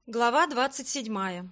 Глава 27.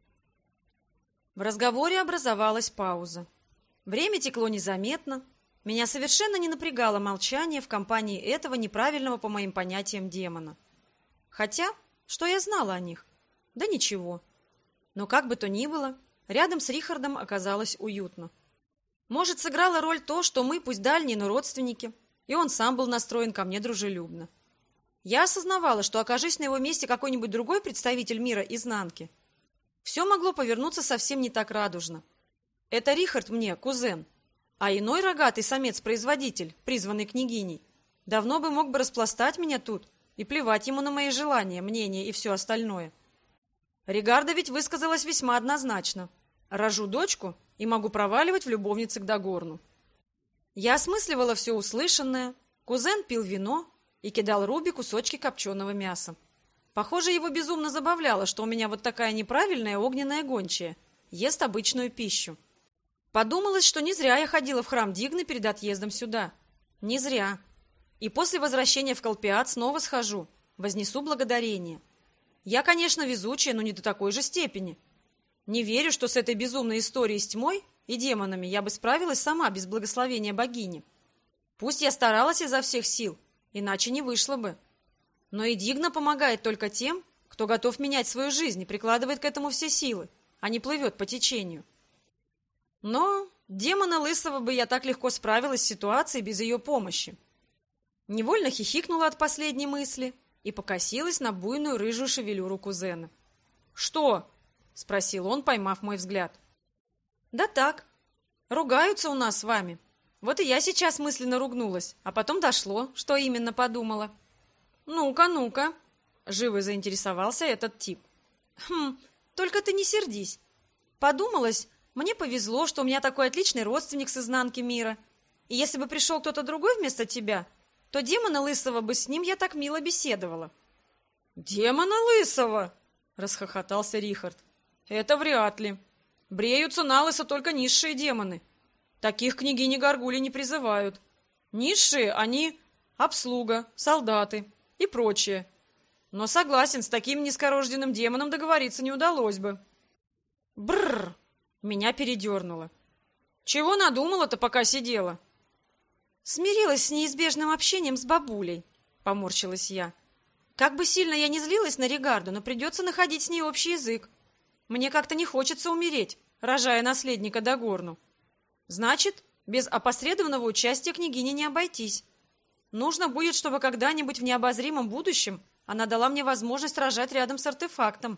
В разговоре образовалась пауза. Время текло незаметно. Меня совершенно не напрягало молчание в компании этого неправильного по моим понятиям демона. Хотя, что я знала о них? Да ничего. Но как бы то ни было, рядом с Рихардом оказалось уютно. Может, сыграло роль то, что мы, пусть дальние, но родственники, и он сам был настроен ко мне дружелюбно. Я осознавала, что, окажись на его месте какой-нибудь другой представитель мира изнанки, все могло повернуться совсем не так радужно. Это Рихард мне кузен, а иной рогатый самец-производитель, призванный княгиней, давно бы мог бы распластать меня тут и плевать ему на мои желания, мнения и все остальное. Ригарда ведь высказалась весьма однозначно. Рожу дочку и могу проваливать в любовнице к Дагорну. Я осмысливала все услышанное, кузен пил вино и кидал Руби кусочки копченого мяса. Похоже, его безумно забавляло, что у меня вот такая неправильная огненная гончая ест обычную пищу. Подумалось, что не зря я ходила в храм Дигны перед отъездом сюда. Не зря. И после возвращения в Колпиат снова схожу, вознесу благодарение. Я, конечно, везучая, но не до такой же степени. Не верю, что с этой безумной историей с тьмой и демонами я бы справилась сама без благословения богини. Пусть я старалась изо всех сил, иначе не вышло бы. Но и Дигна помогает только тем, кто готов менять свою жизнь и прикладывает к этому все силы, а не плывет по течению. Но демона Лысого бы я так легко справилась с ситуацией без ее помощи. Невольно хихикнула от последней мысли и покосилась на буйную рыжую шевелюру кузена. «Что?» — спросил он, поймав мой взгляд. «Да так. Ругаются у нас с вами. Вот и я сейчас мысленно ругнулась, а потом дошло, что именно подумала». «Ну-ка, ну-ка», — живо заинтересовался этот тип. Только ты не сердись. Подумалось, мне повезло, что у меня такой отличный родственник с изнанки мира. И если бы пришел кто-то другой вместо тебя, то демона Лысого бы с ним я так мило беседовала». «Демона Лысого?» — расхохотался Рихард. «Это вряд ли. Бреются на лысо только низшие демоны. Таких княгини Гаргули не призывают. Низшие они обслуга, солдаты и прочее. Но согласен, с таким низкорожденным демоном договориться не удалось бы». Бррр! Меня передернуло. «Чего надумала-то, пока сидела?» «Смирилась с неизбежным общением с бабулей», — поморщилась я. «Как бы сильно я не злилась на Ригарду, но придется находить с ней общий язык. Мне как-то не хочется умереть, рожая наследника Дагорну. Значит, без опосредованного участия княгини не обойтись. Нужно будет, чтобы когда-нибудь в необозримом будущем она дала мне возможность рожать рядом с артефактом».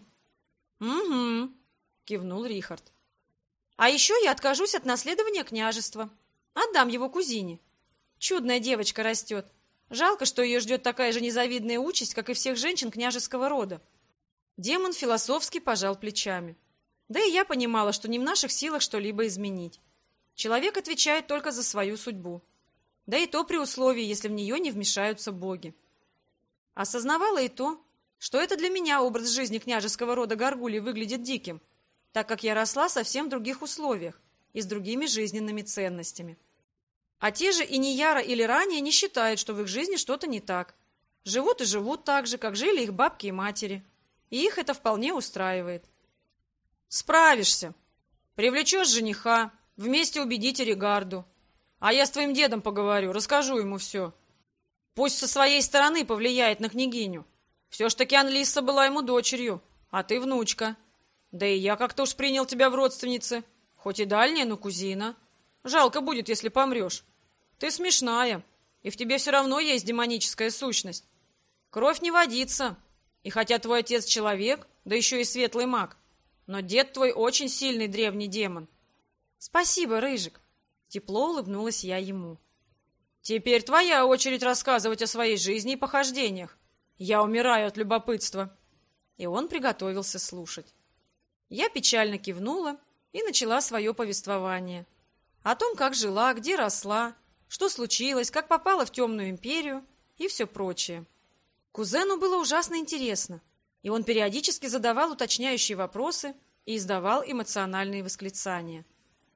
«Угу», — кивнул Рихард. «А еще я откажусь от наследования княжества. Отдам его кузине. Чудная девочка растет. Жалко, что ее ждет такая же незавидная участь, как и всех женщин княжеского рода». Демон философски пожал плечами. Да и я понимала, что не в наших силах что-либо изменить. Человек отвечает только за свою судьбу. Да и то при условии, если в нее не вмешаются боги. Осознавала и то, что это для меня образ жизни княжеского рода Гаргули выглядит диким, так как я росла совсем в других условиях и с другими жизненными ценностями. А те же и Нияра или ранее не считают, что в их жизни что-то не так. Живут и живут так же, как жили их бабки и матери. И их это вполне устраивает. «Справишься. Привлечешь жениха, вместе убедите Ригарду. А я с твоим дедом поговорю, расскажу ему все. Пусть со своей стороны повлияет на княгиню. Все ж таки Анлисса была ему дочерью, а ты внучка. Да и я как-то уж принял тебя в родственницы. Хоть и дальняя, но кузина. Жалко будет, если помрешь. Ты смешная, и в тебе все равно есть демоническая сущность. Кровь не водится. И хотя твой отец человек, да еще и светлый маг, но дед твой очень сильный древний демон». «Спасибо, Рыжик», — тепло улыбнулась я ему. «Теперь твоя очередь рассказывать о своей жизни и похождениях. Я умираю от любопытства». И он приготовился слушать. Я печально кивнула и начала свое повествование. О том, как жила, где росла, что случилось, как попала в Темную империю и все прочее. Кузену было ужасно интересно, и он периодически задавал уточняющие вопросы и издавал эмоциональные восклицания.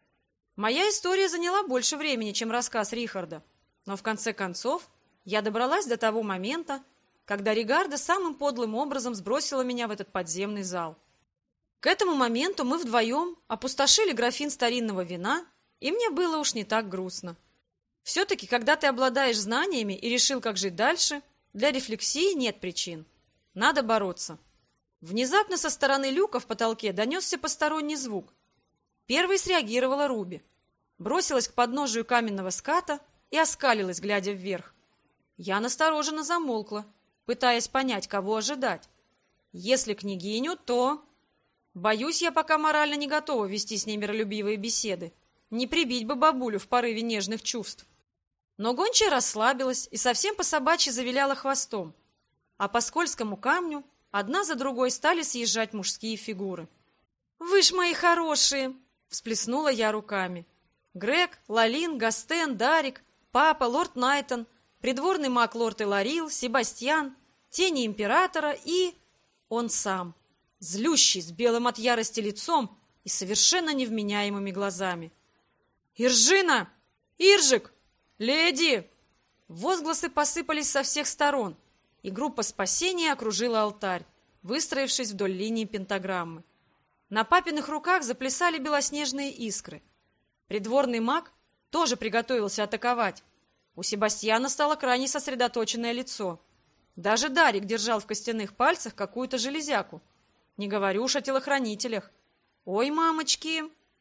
Моя история заняла больше времени, чем рассказ Рихарда, но в конце концов я добралась до того момента, когда Ригарда самым подлым образом сбросила меня в этот подземный зал. К этому моменту мы вдвоем опустошили графин старинного вина, и мне было уж не так грустно. Все-таки, когда ты обладаешь знаниями и решил, как жить дальше, для рефлексии нет причин. Надо бороться. Внезапно со стороны люка в потолке донесся посторонний звук. Первой среагировала Руби. Бросилась к подножию каменного ската и оскалилась, глядя вверх. Я настороженно замолкла, пытаясь понять, кого ожидать. Если княгиню, то... Боюсь, я пока морально не готова вести с ней миролюбивые беседы. Не прибить бы бабулю в порыве нежных чувств. Но гончая расслабилась и совсем по-собачьи завиляла хвостом. А по скользкому камню одна за другой стали съезжать мужские фигуры. «Вы ж мои хорошие!» — всплеснула я руками. Грег, Лалин, Гастен, Дарик, папа, лорд Найтон, придворный маг лорд Эларил, Себастьян, тени императора и... он сам, злющий, с белым от ярости лицом и совершенно невменяемыми глазами. «Иржина! Иржик! Леди!» Возгласы посыпались со всех сторон, и группа спасения окружила алтарь, выстроившись вдоль линии пентаграммы. На папиных руках заплясали белоснежные искры. Придворный маг тоже приготовился атаковать. У Себастьяна стало крайне сосредоточенное лицо. Даже Дарик держал в костяных пальцах какую-то железяку. Не говорю уж о телохранителях. «Ой, мамочки!»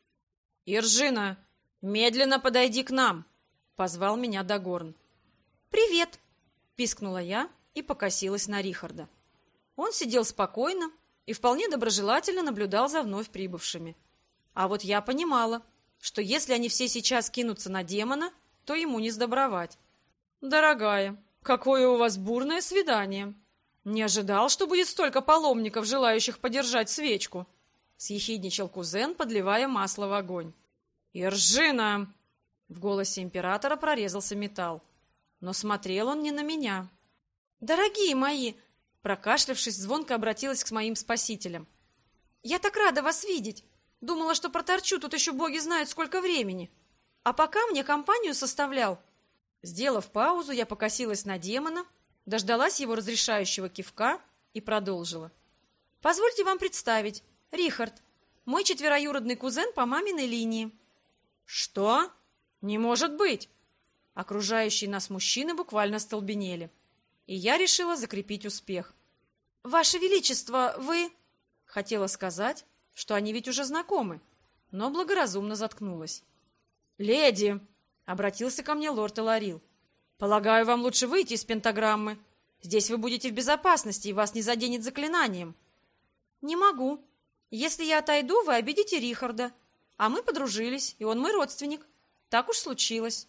«Иржина, медленно подойди к нам!» — позвал меня Дагорн. «Привет!» — пискнула я и покосилась на Рихарда. Он сидел спокойно и вполне доброжелательно наблюдал за вновь прибывшими. А вот я понимала, что если они все сейчас кинутся на демона, то ему не сдобровать. «Дорогая, какое у вас бурное свидание! Не ожидал, что будет столько паломников, желающих подержать свечку!» — съехидничал кузен, подливая масло в огонь. «Иржина!» — в голосе императора прорезался металл. Но смотрел он не на меня. «Дорогие мои!» — прокашлявшись, звонко обратилась к моим спасителям. «Я так рада вас видеть! Думала, что проторчу тут еще боги знают сколько времени. А пока мне компанию составлял...» Сделав паузу, я покосилась на демона, дождалась его разрешающего кивка и продолжила. «Позвольте вам представить. Рихард, мой четвероюродный кузен по маминой линии». «Что? Не может быть!» Окружающие нас мужчины буквально столбенели. И я решила закрепить успех. «Ваше Величество, вы...» Хотела сказать, что они ведь уже знакомы, но благоразумно заткнулась. «Леди!» — обратился ко мне лорд Эларил. «Полагаю, вам лучше выйти из пентаграммы. Здесь вы будете в безопасности, и вас не заденет заклинанием». «Не могу. Если я отойду, вы обидите Рихарда. А мы подружились, и он мой родственник. Так уж случилось».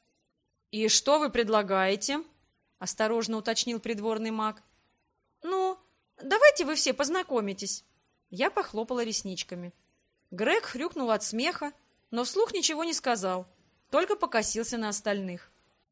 «И что вы предлагаете?» — осторожно уточнил придворный маг. «Ну, давайте вы все познакомитесь». Я похлопала ресничками. Грег хрюкнул от смеха, но вслух ничего не сказал, только покосился на остальных.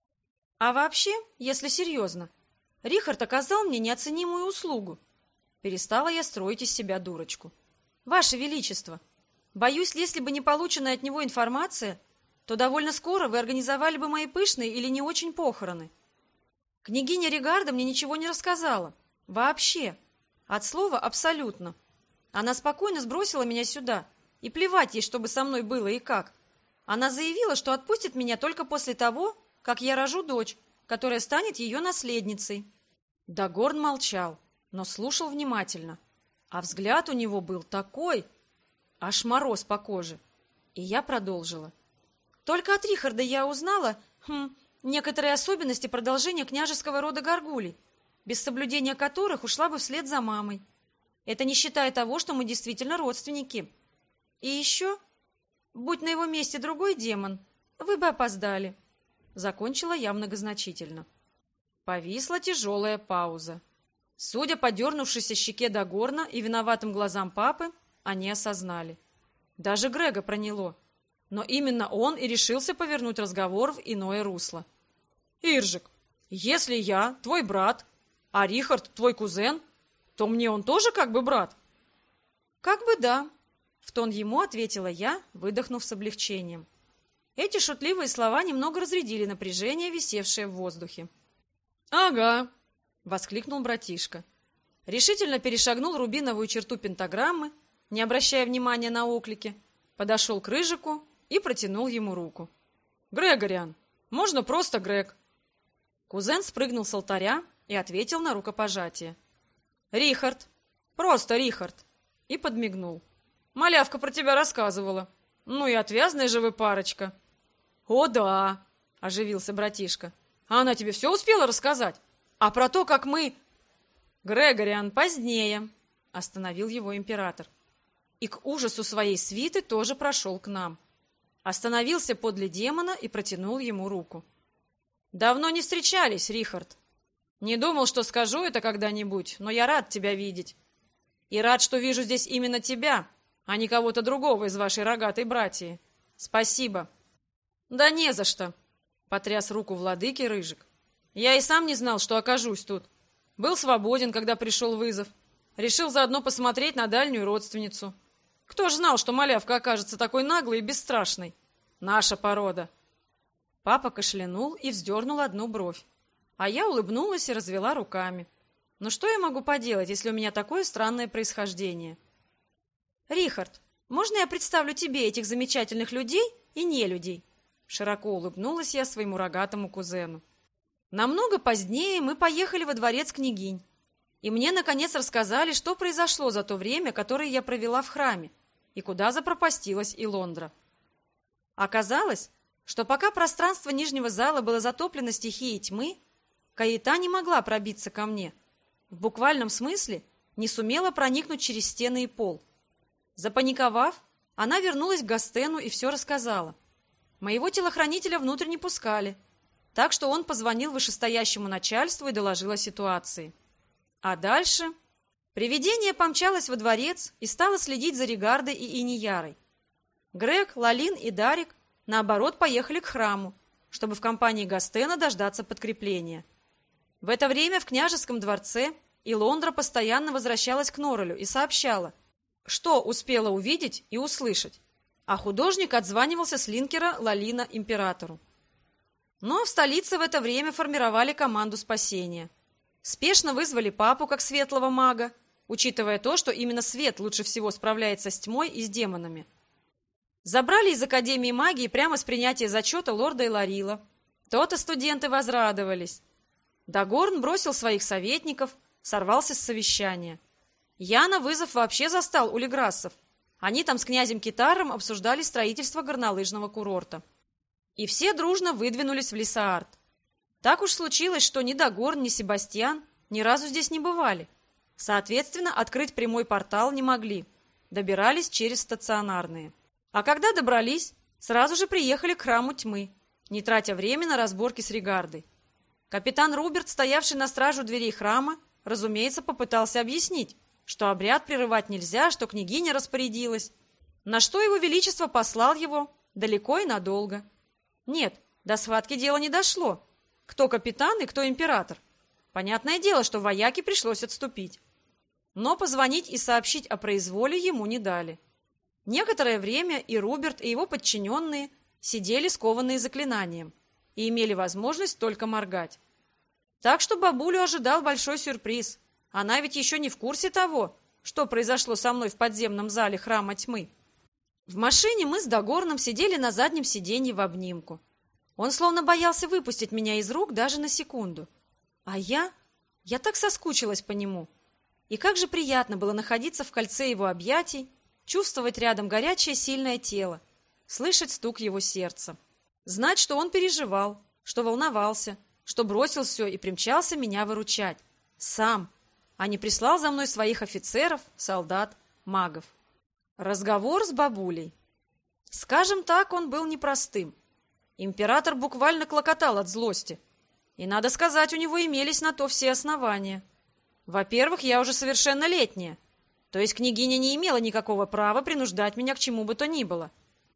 А вообще, если серьезно, Рихард оказал мне неоценимую услугу. Перестала я строить из себя дурочку. «Ваше Величество, боюсь, если бы не полученная от него информация, то довольно скоро вы организовали бы мои пышные или не очень похороны. Княгиня Ригарда мне ничего не рассказала. Вообще. От слова абсолютно. Она спокойно сбросила меня сюда, и плевать ей, что бы со мной было и как. Она заявила, что отпустит меня только после того, как я рожу дочь, которая станет ее наследницей». Дагорн молчал, но слушал внимательно. А взгляд у него был такой, аж мороз по коже. И я продолжила. «Только от Рихарда я узнала, некоторые особенности продолжения княжеского рода Гаргулей, без соблюдения которых ушла бы вслед за мамой. Это не считая того, что мы действительно родственники. И еще, будь на его месте другой демон, вы бы опоздали». Закончила я многозначительно. Повисла тяжелая пауза. Судя по дернувшейся щеке Дагорна и виноватым глазам папы, они осознали. Даже Грега проняло. Но именно он и решился повернуть разговор в иное русло. «Иржик, если я твой брат, а Рихард твой кузен, то мне он тоже как бы брат?» «Как бы да», — в тон ему ответила я, выдохнув с облегчением. Эти шутливые слова немного разрядили напряжение, висевшее в воздухе. «Ага. — воскликнул братишка. Решительно перешагнул рубиновую черту пентаграммы, не обращая внимания на оклики, подошел к Рыжику и протянул ему руку. «Грегориан, можно просто Грег». Кузен спрыгнул с алтаря и ответил на рукопожатие. «Рихард, просто Рихард», и подмигнул. «Малявка про тебя рассказывала. Ну и отвязная же вы парочка». «О да», — оживился братишка. «А она тебе все успела рассказать? А про то, как мы...» «Грегориан, позднее», — остановил его император. И к ужасу своей свиты тоже прошел к нам. Остановился подле демона и протянул ему руку. «Давно не встречались, Рихард. Не думал, что скажу это когда-нибудь, но я рад тебя видеть. И рад, что вижу здесь именно тебя, а не кого-то другого из вашей рогатой братьи. Спасибо». «Да не за что», — потряс руку владыки Рыжик. «Я и сам не знал, что окажусь тут. Был свободен, когда пришел вызов. Решил заодно посмотреть на дальнюю родственницу. Кто ж знал, что малявка окажется такой наглой и бесстрашной? Наша порода». Папа кашлянул и вздернул одну бровь. А я улыбнулась и развела руками. Но что я могу поделать, если у меня такое странное происхождение? «Рихард, можно я представлю тебе этих замечательных людей и нелюдей?» Широко улыбнулась я своему рогатому кузену. Намного позднее мы поехали во дворец княгинь, и мне, наконец, рассказали, что произошло за то время, которое я провела в храме, и куда запропастилась Илондра. Оказалось, что пока пространство нижнего зала было затоплено стихией тьмы, Каита не могла пробиться ко мне. В буквальном смысле не сумела проникнуть через стены и пол. Запаниковав, она вернулась к Гастену и все рассказала. Моего телохранителя внутрь не пускали, так что он позвонил вышестоящему начальству и доложил о ситуации. А дальше привидение помчалось во дворец и стало следить за Регардой и Иниярой. Грег, Лалин и Дарик, наоборот, поехали к храму, чтобы в компании Гастена дождаться подкрепления. В это время в княжеском дворце Илондра постоянно возвращалась к Норрелю и сообщала, что успела увидеть и услышать, а художник отзванивался с линкера Лалина императору. Но в столице в это время формировали команду спасения. Спешно вызвали папу как светлого мага, учитывая то, что именно свет лучше всего справляется с тьмой и с демонами. Забрали из Академии магии прямо с принятия зачета лорда Эларила. То-то студенты возрадовались. Дагорн бросил своих советников, сорвался с совещания. Я на вызов вообще застал у леграссов. Они там с князем Китаром обсуждали строительство горнолыжного курорта. И все дружно выдвинулись в Лисаард. Так уж случилось, что ни Дагорн, ни Себастьян ни разу здесь не бывали. Соответственно, открыть прямой портал не могли. Добирались через стационарные. А когда добрались, сразу же приехали к храму тьмы, не тратя время на разборки с Регардой. Капитан Руберт, стоявший на стражу дверей храма, разумеется, попытался объяснить, что обряд прерывать нельзя, что княгиня распорядилась, на что его величество послал его далеко и надолго. Нет, до схватки дело не дошло. Кто капитан и кто император? Понятное дело, что вояке пришлось отступить. Но позвонить и сообщить о произволе ему не дали. Некоторое время и Руберт, и его подчиненные сидели скованные заклинанием и имели возможность только моргать. Так что бабулю ожидал большой сюрприз. Она ведь еще не в курсе того, что произошло со мной в подземном зале храма тьмы. В машине мы с Дагорном сидели на заднем сиденье в обнимку. Он словно боялся выпустить меня из рук даже на секунду. А я так соскучилась по нему. И как же приятно было находиться в кольце его объятий, чувствовать рядом горячее сильное тело, слышать стук его сердца. Знать, что он переживал, что волновался, что бросил все и примчался меня выручать. Сам, а не прислал за мной своих офицеров, солдат, магов. Разговор с бабулей. Скажем так, он был непростым. Император буквально клокотал от злости. И, надо сказать, у него имелись на то все основания. Во-первых, я уже совершеннолетняя, то есть княгиня не имела никакого права принуждать меня к чему бы то ни было.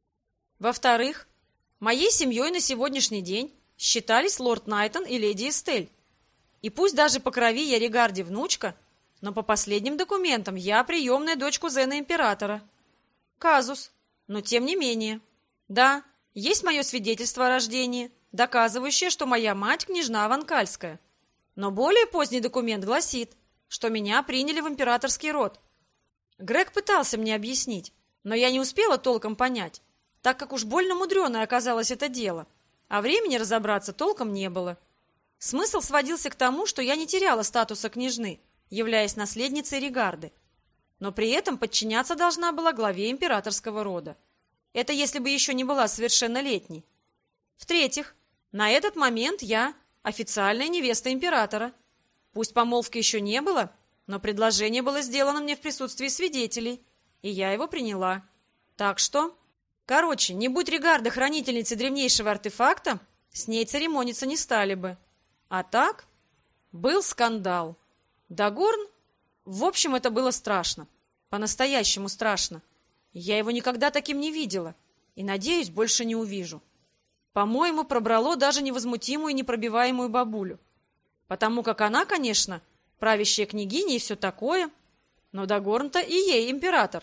Во-вторых, моей семьей на сегодняшний день считались лорд Найтон и леди Эстель. И пусть даже по крови я Регарде внучка, но по последним документам я приемная дочь кузена императора. Казус, но тем не менее. Да, есть мое свидетельство о рождении, доказывающее, что моя мать княжна Ванкальская. Но более поздний документ гласит, что меня приняли в императорский род. Грег пытался мне объяснить, но я не успела толком понять, так как уж больно мудреное оказалось это дело, а времени разобраться толком не было. Смысл сводился к тому, что я не теряла статуса княжны, являясь наследницей Регарды, но при этом подчиняться должна была главе императорского рода. Это если бы еще не была совершеннолетней. В-третьих, на этот момент я официальная невеста императора. Пусть помолвки еще не было, но предложение было сделано мне в присутствии свидетелей, и я его приняла. Так что... Короче, не будь Регарда хранительницей древнейшего артефакта, с ней церемониться не стали бы. А так, был скандал. Дагорн... В общем, это было страшно. По-настоящему страшно. Я его никогда таким не видела. И, надеюсь, больше не увижу. По-моему, пробрало даже невозмутимую и непробиваемую бабулю. Потому как она, конечно, правящая княгиня и все такое, но Дагорн-то и ей император.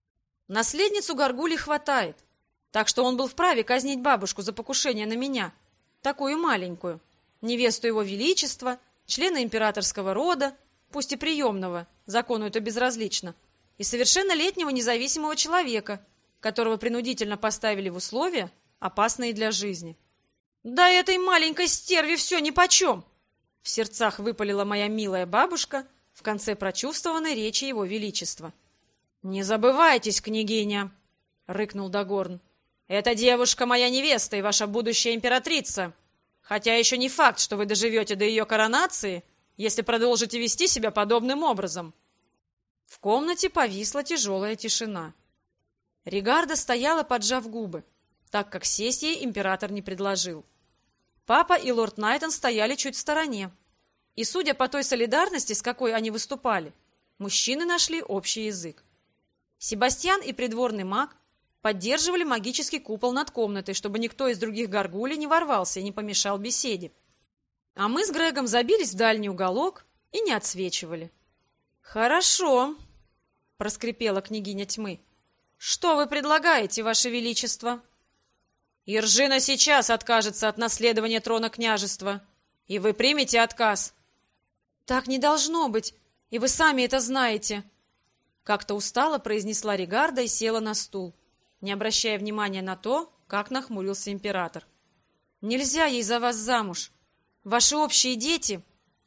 Наследницу Гаргулей хватает, так что он был вправе казнить бабушку за покушение на меня, такую маленькую, невесту его величества, члена императорского рода, пусть и приемного, закону это безразлично, и совершеннолетнего независимого человека, которого принудительно поставили в условия, опасные для жизни. «Да этой маленькой стерве все нипочем!» В сердцах выпалила моя милая бабушка в конце прочувствованной речи его величества. «Не забывайтесь, княгиня!» — рыкнул Дагорн. «Эта девушка моя невеста и ваша будущая императрица. Хотя еще не факт, что вы доживете до ее коронации, если продолжите вести себя подобным образом». В комнате повисла тяжелая тишина. Регарда стояла, поджав губы, так как сесть ей император не предложил. Папа и лорд Найтон стояли чуть в стороне. И, судя по той солидарности, с какой они выступали, мужчины нашли общий язык. Себастьян и придворный маг поддерживали магический купол над комнатой, чтобы никто из других горгулей не ворвался и не помешал беседе. А мы с Грегом забились в дальний уголок и не отсвечивали. «Хорошо», — проскрипела княгиня тьмы. «Что вы предлагаете, ваше величество?» «Иржина сейчас откажется от наследования трона княжества, и вы примете отказ». «Так не должно быть, и вы сами это знаете», — как-то устало произнесла Регарда и села на стул, не обращая внимания на то, как нахмурился император. «Нельзя ей за вас замуж. Ваши общие дети...»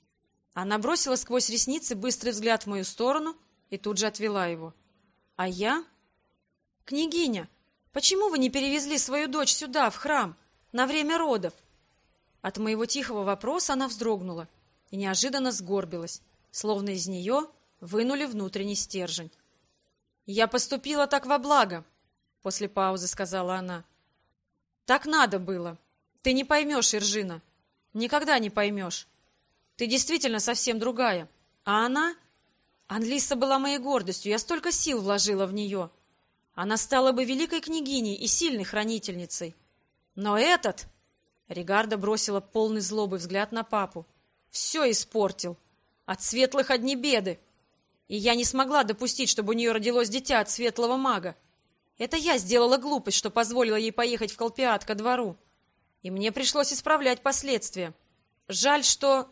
Она бросила сквозь ресницы быстрый взгляд в мою сторону и тут же отвела его. «А я...» «Княгиня, почему вы не перевезли свою дочь сюда, в храм, на время родов?» От моего тихого вопроса она вздрогнула и неожиданно сгорбилась, словно из нее вынули внутренний стержень. «Я поступила так во благо», — после паузы сказала она. «Так надо было. Ты не поймешь, Иржина. Никогда не поймешь. Ты действительно совсем другая. А она... Анлиса была моей гордостью, я столько сил вложила в нее. Она стала бы великой княгиней и сильной хранительницей. Но этот...» Регарда бросила полный злобы взгляд на папу. «Все испортил. От светлых одни беды. И я не смогла допустить, чтобы у нее родилось дитя от светлого мага. Это я сделала глупость, что позволила ей поехать в Колпиат ко двору. И мне пришлось исправлять последствия. Жаль, что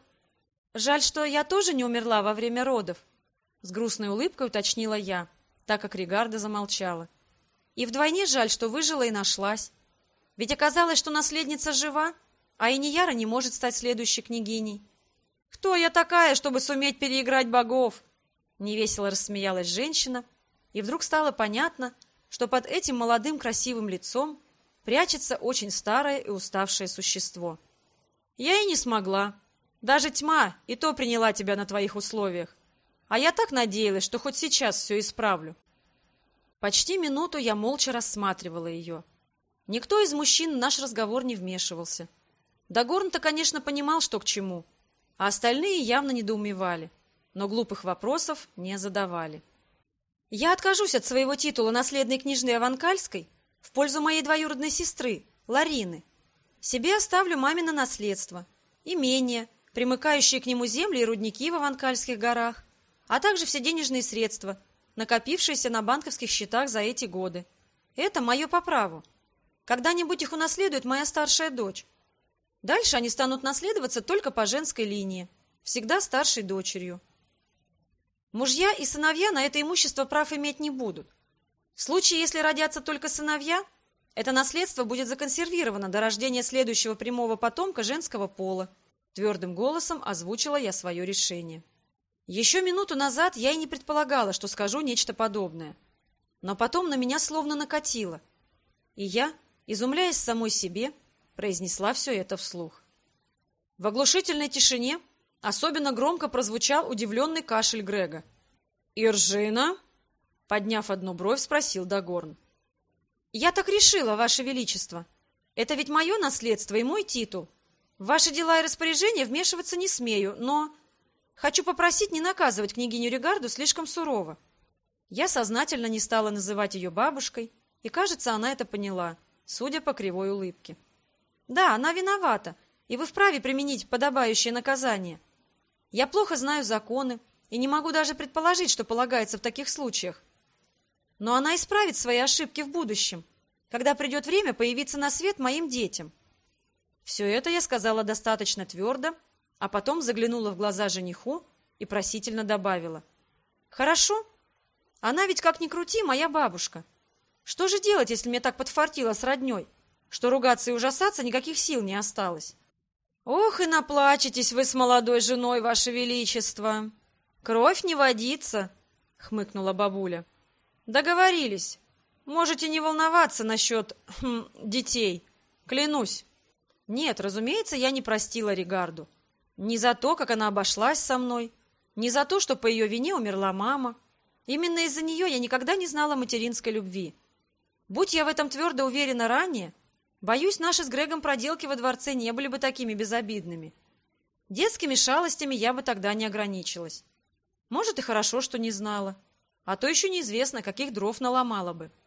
я тоже не умерла во время родов», — с грустной улыбкой уточнила я, так как Регарда замолчала. «И вдвойне жаль, что выжила и нашлась. Ведь оказалось, что наследница жива, а Инияра не может стать следующей княгиней. Кто я такая, чтобы суметь переиграть богов?» Невесело рассмеялась женщина, и вдруг стало понятно, что под этим молодым красивым лицом прячется очень старое и уставшее существо. «Я и не смогла. Даже тьма и то приняла тебя на твоих условиях. А я так надеялась, что хоть сейчас все исправлю». Почти минуту я молча рассматривала ее. Никто из мужчин в наш разговор не вмешивался. Дагорн-то, конечно, понимал, что к чему, а остальные явно недоумевали, но глупых вопросов не задавали. «Я откажусь от своего титула наследной княжны Аванкальской в пользу моей двоюродной сестры, Ларины. Себе оставлю мамино наследство, имение, примыкающие к нему земли и рудники в Аванкальских горах, а также все денежные средства, накопившиеся на банковских счетах за эти годы. Это мое по праву. Когда-нибудь их унаследует моя старшая дочь. Дальше они станут наследоваться только по женской линии. всегда старшей дочерью. Мужья и сыновья на это имущество прав иметь не будут. В случае, если родятся только сыновья, это наследство будет законсервировано до рождения следующего прямого потомка женского пола. Твердым голосом озвучила я свое решение. Еще минуту назад я и не предполагала, что скажу нечто подобное. Но потом на меня словно накатило. И я, изумляясь самой себе, произнесла все это вслух. В оглушительной тишине особенно громко прозвучал удивленный кашель Грега. «Иржина?» — подняв одну бровь, спросил Дагорн. «Я так решила, Ваше Величество. Это ведь мое наследство и мой титул. В ваши дела и распоряжения вмешиваться не смею, но хочу попросить не наказывать княгиню Регарду слишком сурово». Я сознательно не стала называть ее бабушкой, и, кажется, она это поняла, судя по кривой улыбке. «Да, она виновата, и вы вправе применить подобающее наказание. Я плохо знаю законы и не могу даже предположить, что полагается в таких случаях. Но она исправит свои ошибки в будущем, когда придет время появиться на свет моим детям». Все это я сказала достаточно твердо, а потом заглянула в глаза жениху и просительно добавила. «Хорошо? Она ведь, как ни крути, моя бабушка. Что же делать, если мне так подфартило с родней, что ругаться и ужасаться никаких сил не осталось?» «Ох, и наплачетесь вы с молодой женой, Ваше Величество! Кровь не водится!» — хмыкнула бабуля. «Договорились. Можете не волноваться насчет детей. Клянусь». Нет, разумеется, я не простила Регарду. Ни за то, как она обошлась со мной, ни за то, что по ее вине умерла мама. Именно из-за нее я никогда не знала материнской любви. Будь я в этом твердо уверена ранее, боюсь, наши с Грегом проделки во дворце не были бы такими безобидными. Детскими шалостями я бы тогда не ограничилась. Может, и хорошо, что не знала. А то еще неизвестно, каких дров наломала бы.